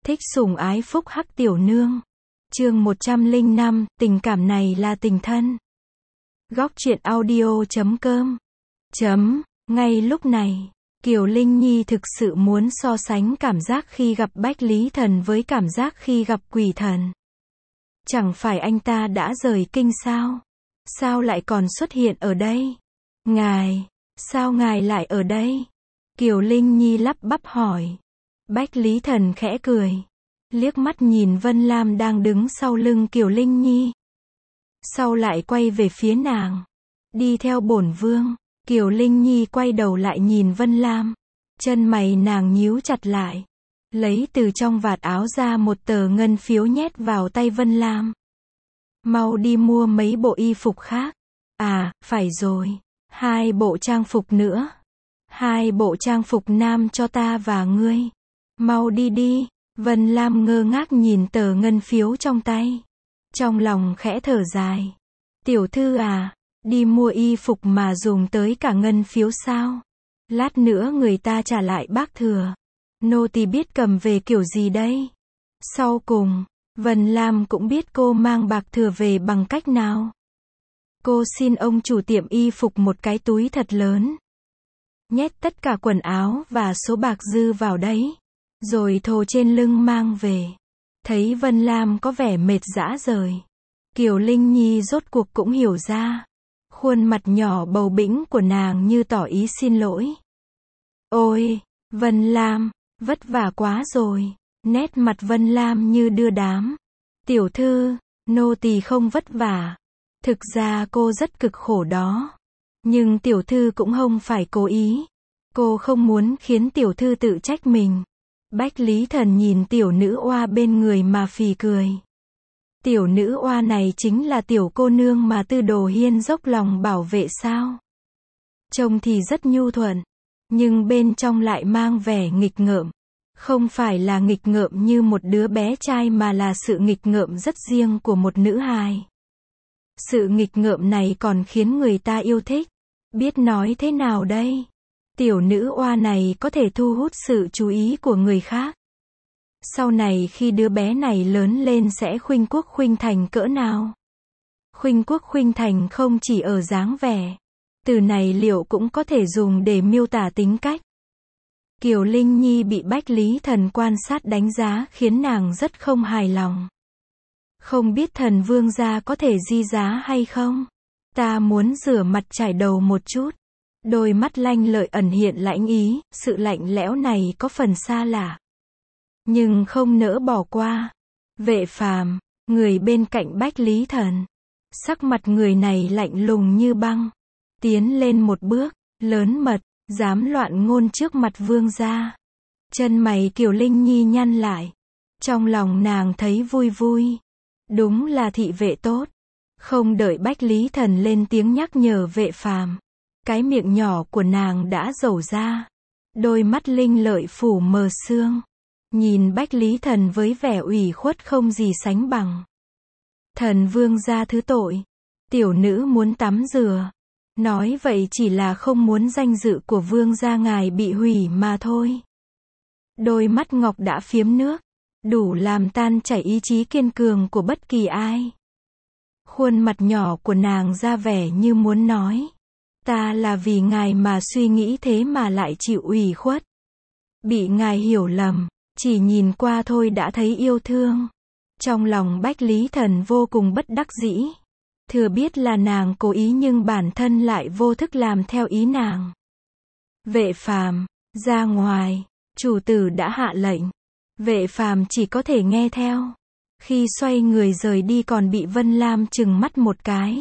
Thích sủng ái phúc hắc tiểu nương. Chương 105, tình cảm này là tình thân. Góc truyện audio.com. Ngay lúc này, Kiều Linh Nhi thực sự muốn so sánh cảm giác khi gặp Bách Lý Thần với cảm giác khi gặp quỷ thần. Chẳng phải anh ta đã rời kinh sao? Sao lại còn xuất hiện ở đây? Sao ngài lại ở đây? Kiều Linh Nhi lắp bắp hỏi. Bách Lý Thần khẽ cười, liếc mắt nhìn Vân Lam đang đứng sau lưng Kiều Linh Nhi. Sau lại quay về phía nàng. Đi theo bổn vương. Kiều Linh Nhi quay đầu lại nhìn Vân Lam. Chân mày nàng nhíu chặt lại. Lấy từ trong vạt áo ra một tờ ngân phiếu nhét vào tay Vân Lam. Mau đi mua mấy bộ y phục khác. À, phải rồi. 2 bộ trang phục nữa. 2 bộ trang phục nam cho ta và ngươi. Mau đi đi. Vân Lam ngơ ngác nhìn tờ ngân phiếu trong tay. Trong lòng khẽ thở dài. Tiểu thư à, đi mua y phục mà dùng tới cả ngân phiếu sao? Lát nữa người ta trả lại bác thừa. Nô tỳ biết cầm về kiểu gì đây? Sau cùng, Vân Lam cũng biết cô mang bạc thừa về bằng cách nào. Cô xin ông chủ tiệm y phục một cái túi thật lớn. Nhét tất cả quần áo và số bạc dư vào đấy. Rồi thồ trên lưng mang về. Thấy Vân Lam có vẻ mệt rã rời. Kiều Linh Nhi rốt cuộc cũng hiểu ra. Khuôn mặt nhỏ bầu bĩnh của nàng như tỏ ý xin lỗi. Ôi, Vân Lam, vất vả quá rồi. Nét mặt Vân Lam như đưa đám. Tiểu thư, nô tỳ không vất vả. Thực ra cô rất cực khổ đó. Nhưng tiểu thư cũng không phải cố ý. Cô không muốn khiến tiểu thư tự trách mình. Bách Lý Thần nhìn tiểu nữ oa bên người mà phì cười. Tiểu nữ oa này chính là tiểu cô nương mà Tư Đồ Hiên dốc lòng bảo vệ sao? Trông thì rất nhu thuận, nhưng bên trong lại mang vẻ nghịch ngợm. Không phải là nghịch ngợm như một đứa bé trai mà là sự nghịch ngợm rất riêng của một nữ hài. Sự nghịch ngợm này còn khiến người ta yêu thích. Biết nói thế nào đây? Tiểu nữ oa này có thể thu hút sự chú ý của người khác. Sau này khi đứa bé này lớn lên sẽ khuynh quốc khuynh thành cỡ nào? Khuynh quốc khuynh thành không chỉ ở dáng vẻ. Từ này liệu cũng có thể dùng để miêu tả tính cách. Kiều Linh Nhi bị Bách Lý Thần quan sát đánh giá khiến nàng rất không hài lòng. Không biết thần vương gia có thể di giá hay không? Ta muốn rửa mặt chải đầu một chút. Đôi mắt lanh lợi ẩn hiện lãnh ý, sự lạnh lẽo này có phần xa lạ. Nhưng không nỡ bỏ qua. Vệ Phàm, người bên cạnh Bách Lý Thần. Sắc mặt người này lạnh lùng như băng. Tiến lên một bước, lớn mật, dám loạn ngôn trước mặt vương gia. Chân mày Kiều Linh Nhi nhăn lại. Trong lòng nàng thấy vui vui. Đúng là thị vệ tốt. Không đợi Bách Lý Thần lên tiếng nhắc nhở Vệ Phàm. Cái miệng nhỏ của nàng đã rầu ra. Đôi mắt linh lợi phủ mờ sương. Nhìn Bách Lý Thần với vẻ ủy khuất không gì sánh bằng. Thần vương gia thứ tội. Tiểu nữ muốn tắm rửa. Nói vậy chỉ là không muốn danh dự của vương gia ngài bị hủy mà thôi. Đôi mắt ngọc đã phiếm nước. Đủ làm tan chảy ý chí kiên cường của bất kỳ ai. Khuôn mặt nhỏ của nàng ra vẻ như muốn nói. Ta là vì ngài mà suy nghĩ thế mà lại chịu ủy khuất. Bị ngài hiểu lầm, chỉ nhìn qua thôi đã thấy yêu thương. Trong lòng Bách Lý Thần vô cùng bất đắc dĩ. Thừa biết là nàng cố ý nhưng bản thân lại vô thức làm theo ý nàng. Vệ Phàm, ra ngoài, chủ tử đã hạ lệnh. Vệ Phàm chỉ có thể nghe theo. Khi xoay người rời đi còn bị Vân Lam trừng mắt một cái.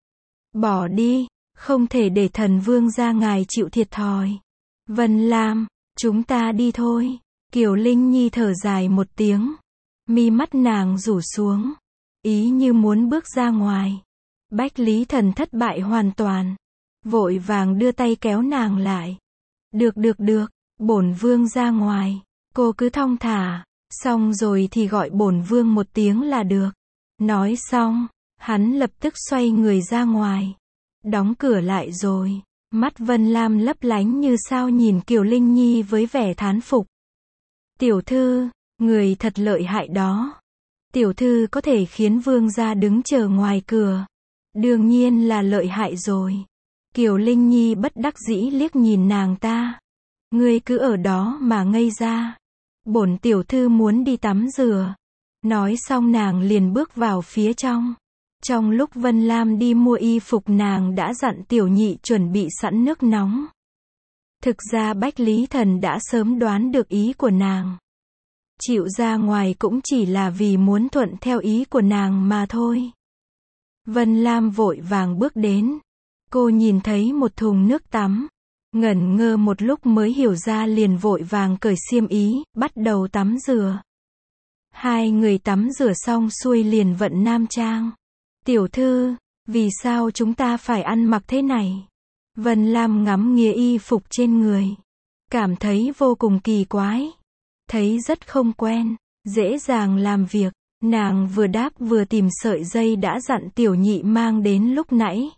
Bỏ đi. Không thể để thần vương gia ngài chịu thiệt thòi. Vân Lam, chúng ta đi thôi. Kiều Linh Nhi thở dài một tiếng. Mi mắt nàng rủ xuống. Ý như muốn bước ra ngoài. Bách Lý Thần thất bại hoàn toàn. Vội vàng đưa tay kéo nàng lại. Được, bổn vương ra ngoài. Cô cứ thong thả. Xong rồi thì gọi bổn vương một tiếng là được. Nói xong, hắn lập tức xoay người ra ngoài. Đóng cửa lại rồi. Mắt Vân Lam lấp lánh như sao nhìn Kiều Linh Nhi với vẻ thán phục. Tiểu thư, Người thật lợi hại đó. Tiểu thư có thể khiến vương gia đứng chờ ngoài cửa. Đương nhiên là lợi hại rồi. Kiều Linh Nhi bất đắc dĩ liếc nhìn nàng ta. Ngươi cứ ở đó mà ngây ra. Bổn tiểu thư muốn đi tắm rửa. Nói xong nàng liền bước vào phía trong. Trong lúc Vân Lam đi mua y phục nàng đã dặn tiểu nhị chuẩn bị sẵn nước nóng. Thực ra Bách Lý Thần đã sớm đoán được ý của nàng. Chịu ra ngoài cũng chỉ là vì muốn thuận theo ý của nàng mà thôi. Vân Lam vội vàng bước đến. Cô nhìn thấy một thùng nước tắm. Ngẩn ngơ một lúc mới hiểu ra liền vội vàng cởi xiêm y, bắt đầu tắm rửa. Hai người tắm rửa xong xuôi liền vận nam trang. Tiểu thư, vì sao chúng ta phải ăn mặc thế này? Vân Lam ngắm nghía y phục trên người. Cảm thấy vô cùng kỳ quái. Thấy rất không quen, dễ dàng làm việc. Nàng vừa đáp vừa tìm sợi dây đã dặn tiểu nhị mang đến lúc nãy.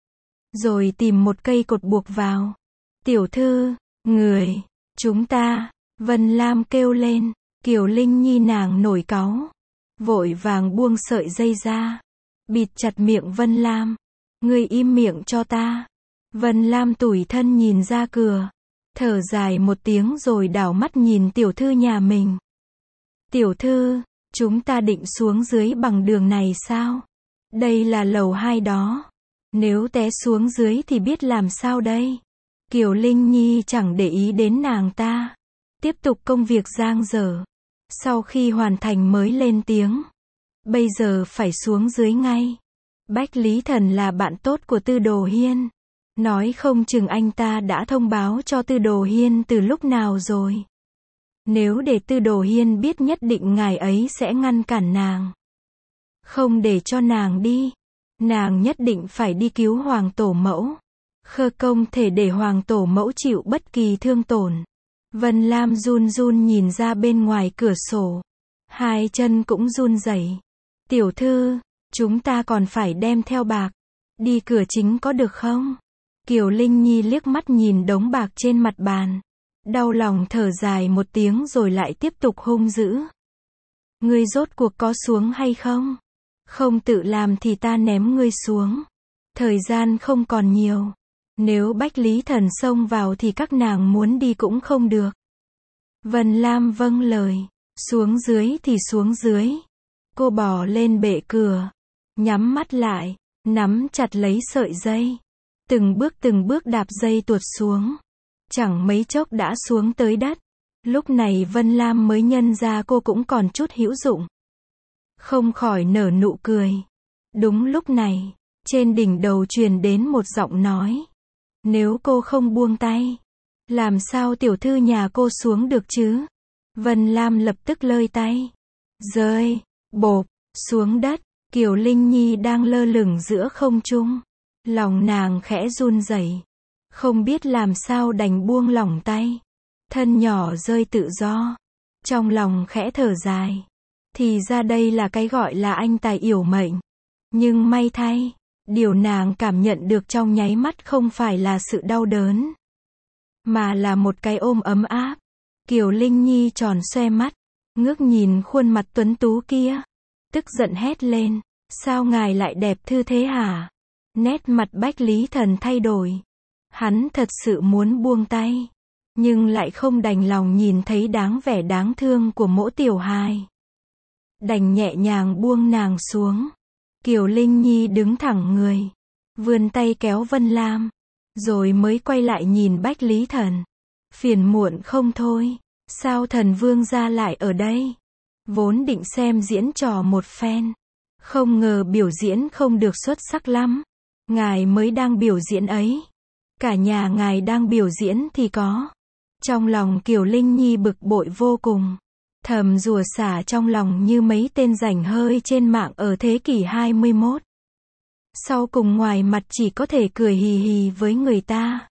Rồi tìm một cây cột buộc vào. Tiểu thư, người, chúng ta, Vân Lam kêu lên. Kiều Linh Nhi nàng nổi cáu. Vội vàng buông sợi dây ra. Bịt chặt miệng Vân Lam. Ngươi im miệng cho ta. Vân Lam tủi thân nhìn ra cửa. Thở dài một tiếng rồi đảo mắt nhìn tiểu thư nhà mình. Tiểu thư, chúng ta định xuống dưới bằng đường này sao? Đây là lầu 2 đó. Nếu té xuống dưới thì biết làm sao đây? Kiều Linh Nhi chẳng để ý đến nàng ta. Tiếp tục công việc dang dở. Sau khi hoàn thành mới lên tiếng. Bây giờ phải xuống dưới ngay. Bách Lý Thần là bạn tốt của Tư Đồ Hiên. Nói không chừng anh ta đã thông báo cho Tư Đồ Hiên từ lúc nào rồi. Nếu để Tư Đồ Hiên biết nhất định ngài ấy sẽ ngăn cản nàng. Không để cho nàng đi. Nàng nhất định phải đi cứu Hoàng Tổ Mẫu. Không thể để Hoàng Tổ Mẫu chịu bất kỳ thương tổn. Vân Lam run run nhìn ra bên ngoài cửa sổ. Hai chân cũng run rẩy. Tiểu thư, chúng ta còn phải đem theo bạc. Đi cửa chính có được không? Kiều Linh Nhi liếc mắt nhìn đống bạc trên mặt bàn. Đau lòng thở dài một tiếng rồi lại tiếp tục hung dữ. Ngươi rốt cuộc có xuống hay không? Không tự làm thì ta ném ngươi xuống. Thời gian không còn nhiều. Nếu Bách Lý Thần xông vào thì các nàng muốn đi cũng không được. Vân Lam vâng lời. Xuống dưới thì xuống dưới. Cô bò lên bệ cửa. Nhắm mắt lại. Nắm chặt lấy sợi dây. Từng bước đạp dây tuột xuống. Chẳng mấy chốc đã xuống tới đất. Lúc này Vân Lam mới nhận ra cô cũng còn chút hữu dụng. Không khỏi nở nụ cười. Đúng lúc này, trên đỉnh đầu truyền đến một giọng nói. Nếu cô không buông tay, làm sao tiểu thư nhà cô xuống được chứ? Vân Lam lập tức lơi tay. Rơi, bộp, xuống đất. Kiều Linh Nhi đang lơ lửng giữa không trung. Lòng nàng khẽ run rẩy. Không biết làm sao đành buông lỏng tay. Thân nhỏ rơi tự do. Trong lòng khẽ thở dài. Thì ra đây là cái gọi là anh tài yểu mệnh. Nhưng may thay, điều nàng cảm nhận được trong nháy mắt không phải là sự đau đớn. Mà là một cái ôm ấm áp. Kiều Linh Nhi tròn xoe mắt. Ngước nhìn khuôn mặt tuấn tú kia. Tức giận hét lên. Sao ngài lại đẹp thư thế hả? Nét mặt Bách Lý Thần thay đổi. Hắn thật sự muốn buông tay. Nhưng lại không đành lòng nhìn thấy dáng vẻ đáng thương của mỗ tiểu hài. Đành nhẹ nhàng buông nàng xuống. Kiều Linh Nhi đứng thẳng người. Vươn tay kéo Vân Lam. Rồi mới quay lại nhìn Bách Lý Thần. Phiền muộn không thôi. Sao thần vương gia lại ở đây? Vốn định xem diễn trò một phen. Không ngờ biểu diễn không được xuất sắc lắm. Ngài mới đang biểu diễn ấy. Cả nhà ngài đang biểu diễn thì có. Trong lòng Kiều Linh Nhi bực bội vô cùng. Thầm rủa xả trong lòng như mấy tên rảnh hơi trên mạng ở thế kỷ 21. Sau cùng ngoài mặt chỉ có thể cười hì hì với người ta.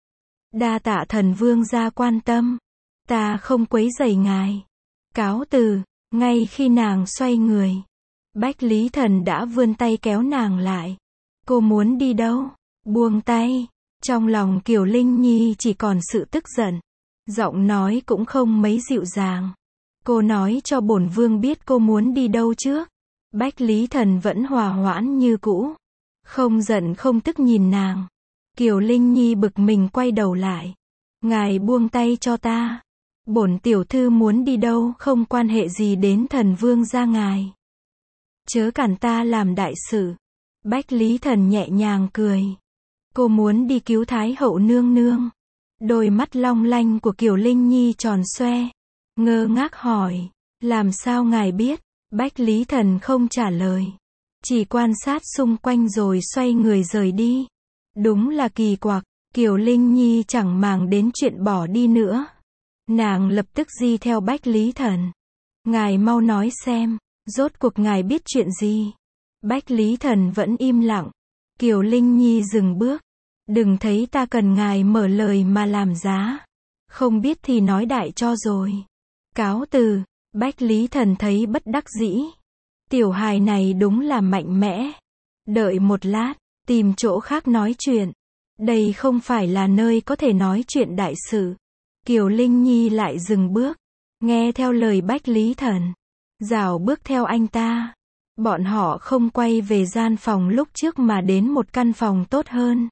Đa tạ thần vương gia quan tâm. Ta không quấy rầy ngài. Cáo từ. Ngay khi nàng xoay người, Bách Lý Thần đã vươn tay kéo nàng lại. Cô muốn đi đâu? Buông tay. Trong lòng Kiều Linh Nhi chỉ còn sự tức giận. Giọng nói cũng không mấy dịu dàng. Cô nói cho bổn vương biết cô muốn đi đâu trước. Bách Lý Thần vẫn hòa hoãn như cũ. Không giận không tức nhìn nàng. Kiều Linh Nhi bực mình quay đầu lại. Ngài buông tay cho ta. Bổn tiểu thư muốn đi đâu không quan hệ gì đến Thần vương gia ngài. Chớ cản ta làm đại sự. Bách Lý Thần nhẹ nhàng cười. Cô muốn đi cứu Thái hậu nương nương. Đôi mắt long lanh của Kiều Linh Nhi tròn xoe. Ngơ ngác hỏi. Làm sao ngài biết? Bách Lý Thần không trả lời. Chỉ quan sát xung quanh rồi xoay người rời đi. Đúng là kỳ quặc. Kiều Linh Nhi chẳng màng đến chuyện bỏ đi nữa. Nàng lập tức di theo Bách Lý Thần. Ngài mau nói xem. Rốt cuộc ngài biết chuyện gì? Bách Lý Thần vẫn im lặng. Kiều Linh Nhi dừng bước. Đừng thấy ta cần ngài mở lời mà làm giá. Không biết thì nói đại cho rồi. Cáo từ. Bách Lý Thần thấy bất đắc dĩ. Tiểu hài này đúng là mạnh mẽ. Đợi một lát, tìm chỗ khác nói chuyện. Đây không phải là nơi có thể nói chuyện đại sự. Kiều Linh Nhi lại dừng bước. Nghe theo lời Bách Lý Thần. Rảo bước theo anh ta. Bọn họ không quay về gian phòng lúc trước mà đến một căn phòng tốt hơn.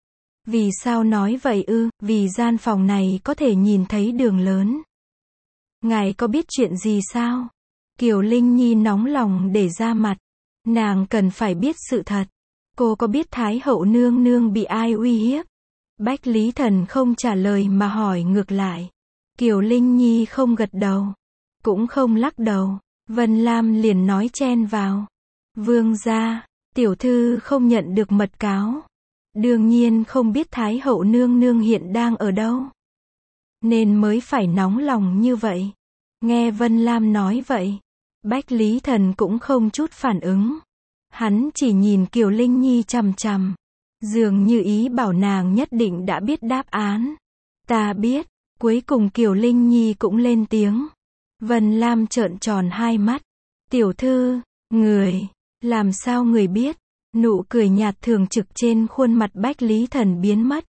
Vì sao nói vậy ư? Vì gian phòng này có thể nhìn thấy đường lớn. Ngài có biết chuyện gì sao? Kiều Linh Nhi nóng lòng để ra mặt. Nàng cần phải biết sự thật. Cô có biết Thái hậu nương nương bị ai uy hiếp? Bách Lý Thần không trả lời mà hỏi ngược lại. Kiều Linh Nhi không gật đầu. Cũng không lắc đầu. Vân Lam liền nói chen vào. Vương gia, tiểu thư không nhận được mật cáo. Đương nhiên không biết Thái hậu nương nương hiện đang ở đâu. Nên mới phải nóng lòng như vậy. Nghe Vân Lam nói vậy. Bách Lý Thần cũng không chút phản ứng. Hắn chỉ nhìn Kiều Linh Nhi chằm chằm. Dường như ý bảo nàng nhất định đã biết đáp án. Ta biết. Cuối cùng Kiều Linh Nhi cũng lên tiếng. Vân Lam trợn tròn hai mắt. Tiểu thư, người, làm sao người biết? Nụ cười nhạt thường trực trên khuôn mặt Bách Lý Thần biến mất.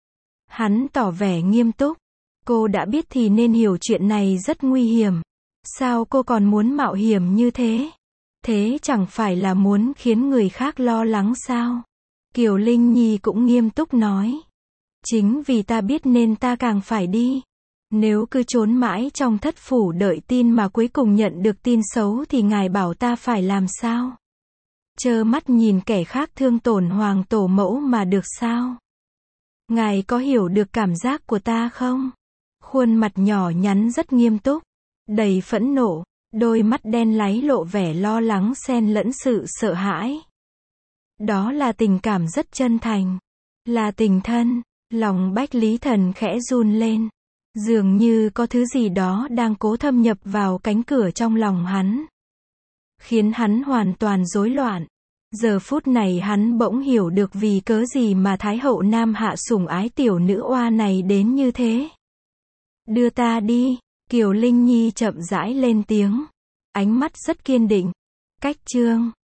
Hắn tỏ vẻ nghiêm túc. Cô đã biết thì nên hiểu chuyện này rất nguy hiểm. Sao cô còn muốn mạo hiểm như thế? Thế chẳng phải là muốn khiến người khác lo lắng sao? Kiều Linh Nhi cũng nghiêm túc nói. Chính vì ta biết nên ta càng phải đi. Nếu cứ trốn mãi trong thất phủ đợi tin mà cuối cùng nhận được tin xấu thì ngài bảo ta phải làm sao? Trơ mắt nhìn kẻ khác thương tổn hoàng tổ mẫu mà được sao? Ngài có hiểu được cảm giác của ta không? Khuôn mặt nhỏ nhắn rất nghiêm túc, đầy phẫn nộ, đôi mắt đen láy lộ vẻ lo lắng xen lẫn sự sợ hãi. Đó là tình cảm rất chân thành, là tình thân. Lòng Bách Lý Thần khẽ run lên. Dường như có thứ gì đó đang cố thâm nhập vào cánh cửa trong lòng hắn. Khiến hắn hoàn toàn rối loạn. Giờ phút này hắn bỗng hiểu được vì cớ gì mà Thái hậu Nam Hạ sủng ái tiểu nữ oa này đến như thế. Đưa ta đi, Kiều Linh Nhi chậm rãi lên tiếng. Ánh mắt rất kiên định. Cách chương